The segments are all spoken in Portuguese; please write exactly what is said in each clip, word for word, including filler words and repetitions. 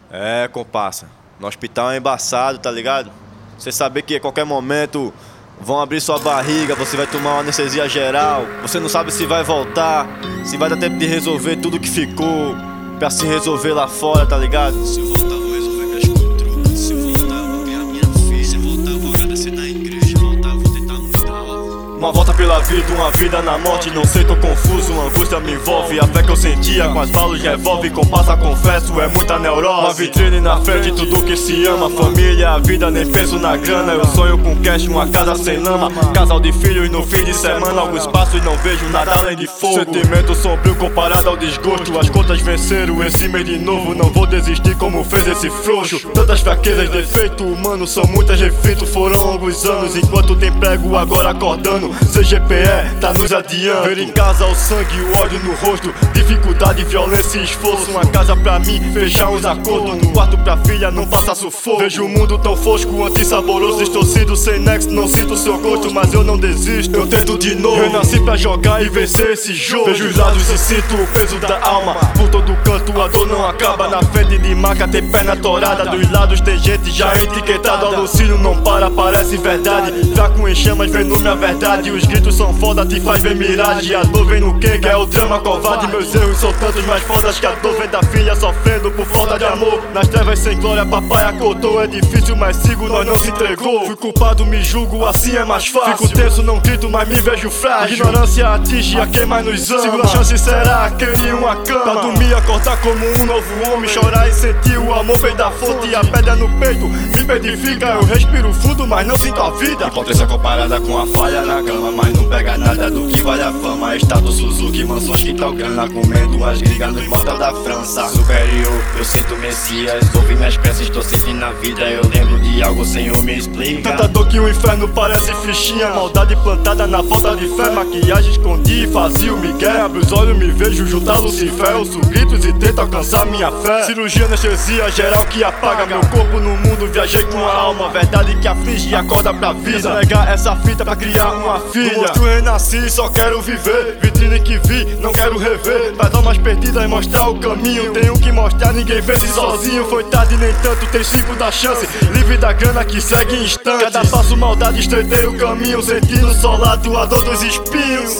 É, comparsa. No hospital é embaçado, tá ligado? Você saber que a qualquer momento vão abrir sua barriga, você vai tomar uma anestesia geral. Você não sabe se vai voltar, se vai dar tempo de resolver tudo que ficou pra se resolver lá fora, tá ligado? Se eu voltar, vou resolver minhas controlas. Se eu voltar, eu vou ganhar minha filha. Se eu voltar, eu vou agradecer na igreja. Se eu voltar, eu vou tentar mudar. Uma volta pela vida, uma vida na morte. Não sei, tô confuso, uma angústia me envolve. A fé que eu sentia com as balas de revólver. Compassa, confesso, é muita neurose. Uma vitrine na frente, tudo que se ama. Família, a vida, nem penso na grana. Eu sonho com cash, uma casa sem lama. Casal de filhos no fim de semana. Algum espaço e não vejo nada além de fogo. Sentimento sombrio comparado ao desgosto. As contas venceram esse mês de novo. Não vou desistir como fez esse frouxo. Tantas fraquezas, defeito humano. São muitas refeitos, foram alguns anos. Enquanto tem prego, agora acordando. C G P E tá nos adiando. Ver em casa o sangue, o ódio no rosto. Dificuldade, violência e esforço. Uma casa pra mim, fechar uns acordos. Um quarto pra filha, não passa sufoco. Vejo o mundo tão fosco, anti-saboroso. Distorcido, sem nexo, não sinto seu gosto. Mas eu não desisto, eu tento de novo. Eu nasci pra jogar e vencer esse jogo. Vejo os lados e sinto o peso da alma. Por todo canto a dor não acaba. Na frente de maca tem perna torada. Dos lados tem gente já etiquetada. O alucínio não para, parece verdade. Fraco em chamas, vem nome a verdade. Os gritos são foda, te faz ver miragem. A dor vem no que, que é o drama covarde. Meus erros são tantos mais fodas que a dor vem da filha sofrendo por falta de amor. Nas trevas sem glória, papai acordou. É difícil, mas sigo, nós não se entregou. Fui culpado, me julgo, assim é mais fácil. Fico tenso, não grito, mas me vejo frágil. Ignorância atinge a quem mais nos ama. Segunda chance será aquele uma cama. Pra dormir, acordar como um novo homem. Chorar e sentir o amor vem da fonte. E a pedra no peito me edifica. Eu respiro fundo, mas não sinto a vida. Potência comparada com a falha na cama, mas não pega nada do que vale a fama. Estado Suzuki, mansões que tal grana. Comendo as grigas no imortal da França. Superior, eu sinto Messias. Ouvi minhas preces, tô sentindo a vida. Eu lembro de algo, Senhor me explica. Tanta dor que o inferno parece fichinha. Maldade plantada na falta de fé. Maquiagem escondi e fazia o migué. Abro os olhos, me vejo juntar Lucifer. Ouço gritos e tento alcançar minha fé. Cirurgia, anestesia geral que apaga meu corpo no mundo. Viajei com a alma, verdade que aflige e acorda pra vida. Negar essa fita pra criar uma filha. Do monstro renasci, só quero viver. Vitrine que vi, não quero rever. Pras almas perdidas e mostrar o caminho. Tenho que mostrar, ninguém vence sozinho. Foi tarde nem tanto, tem cinco da chance. Livre da grana que segue em instante. Cada passo maldade, estreitei o caminho. Sentindo solado a dor dos espinhos.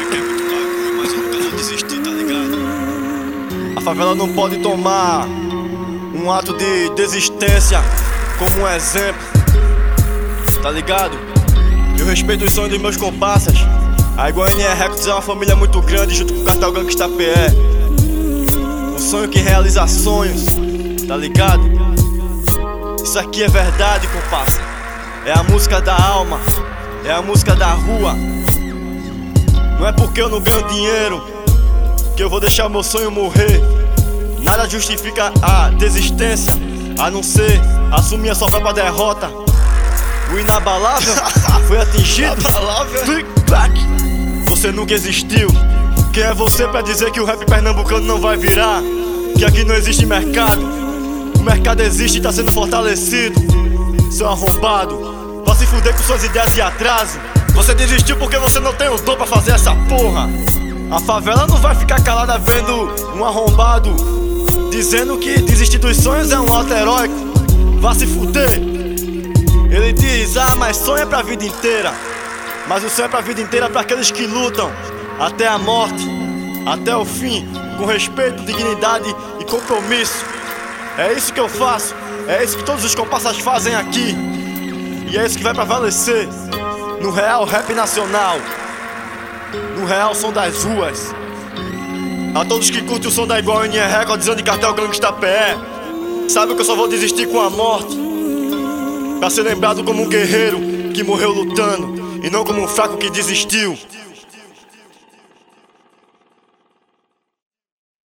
Mas eu nunca vou desistir, tá ligado? A favela não pode tomar um ato de desistência como um exemplo, tá ligado? Eu respeito os sonhos dos meus comparsas. A Goiânia Records é uma família muito grande, junto com o Cartel Gangsta P E. Um sonho que realiza sonhos, tá ligado? Isso aqui é verdade, comparsa. É a música da alma, é a música da rua. Não é porque eu não ganho dinheiro que eu vou deixar meu sonho morrer. Nada justifica a desistência, a não ser assumir a sua própria derrota. O inabalável foi atingido. Inabalável? Você nunca existiu. Quem é você pra dizer que o rap pernambucano não vai virar? Que aqui não existe mercado. O mercado existe e tá sendo fortalecido. Seu arrombado, vá se fuder com suas ideias de atraso. Você desistiu porque você não tem o dom pra fazer essa porra. A favela não vai ficar calada vendo um arrombado dizendo que desistir dos sonhos é um ato heróico. Vá se fuder. Ele diz, ah, mas sonho é pra vida inteira. Mas o sonho é pra vida inteira pra aqueles que lutam até a morte, até o fim, com respeito, dignidade e compromisso. É isso que eu faço, é isso que todos os comparsas fazem aqui. E é isso que vai prevalecer no real rap nacional, no real som das ruas. A todos que curtem o som da Goiânia Records e Cartel Gangsta P E, sabe que eu só vou desistir com a morte, pra ser lembrado como um guerreiro que morreu lutando e não como um fraco que desistiu.